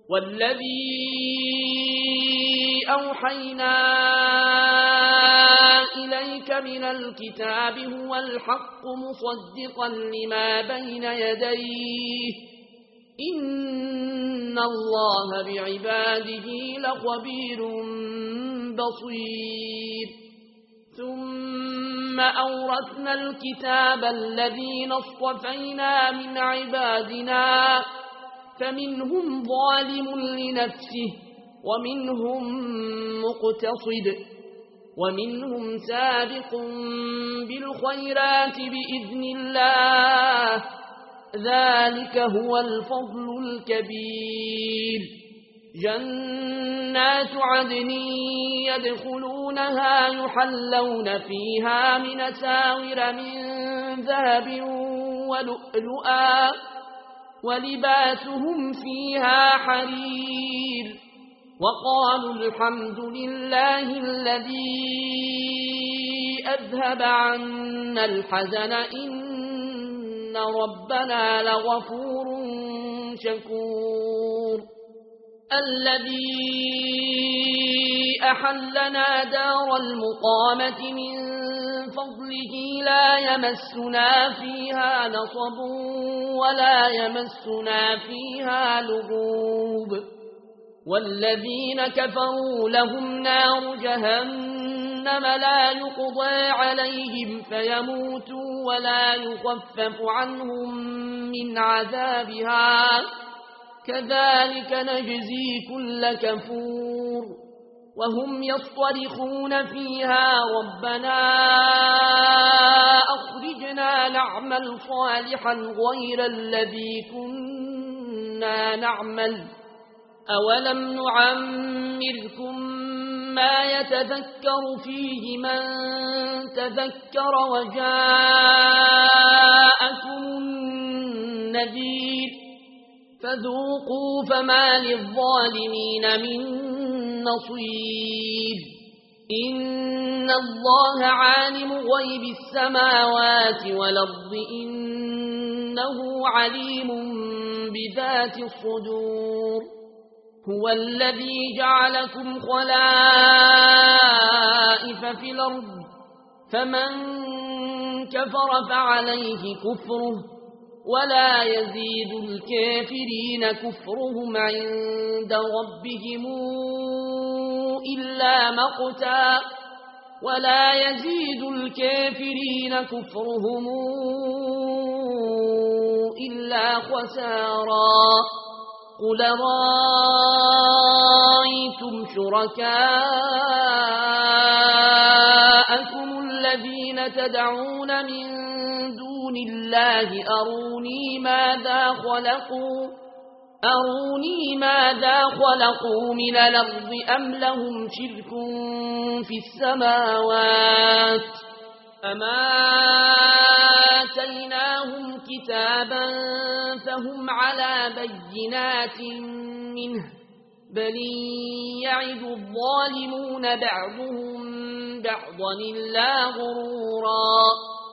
والذي أوحينا إليك من الكتاب هو الحق مصدقا لما بين يديه إن الله بعباده لخبير بصير ثم أورثنا الكتاب الذين اصطفينا من عبادنا فمنهم ظالم لنفسه ومنهم مقتصد ومنهم سابق بالخيرات بإذن الله ذلك هو الفضل الكبير جنات عدن يدخلونها يحلون فيها من أساور من ذهب ولؤلؤا ولباسهم فيها حرير وقالوا الحمد لله الذي أذهب عنا الحزن إن ربنا لغفور شكور الذي أحلنا دار المقامة من فضله لا يمسنا فيها نصب ولا يمسنا فيها لغوب والذين كفروا لهم نار جهنم لا يقضى عليهم فيموتوا ولا يخفف عنهم من عذابها كذلك نجزي كل كفور وهم يصطرخون فيها ربنا أخرجنا نعمل صالحا غير الذي كنا نعمل أولم نعمركم ما يتذكر فيه من تذكر وجاءكم النذير فذوقوا فما للظالمين من نصير إن الله عالم غيب السماوات والأرض إنه عليم بذات الصدور هو الذي جعلكم خلائف في الأرض فمن كفر فعليه كفره ولا يزيد الكافرين كفرهم عند ربهم إلا مقتا ولا يزيد الكافرين كفرهم إلا خسارا قل رأيتم شركاءكم الذين تدعون من دون الله أروني ماذا خلقوا من الأرض أم لهم شرك في السماوات أما آتيناهم كتابا فهم على بينات منه بل يعد الظالمون بعضهم بعضا إلا غرورا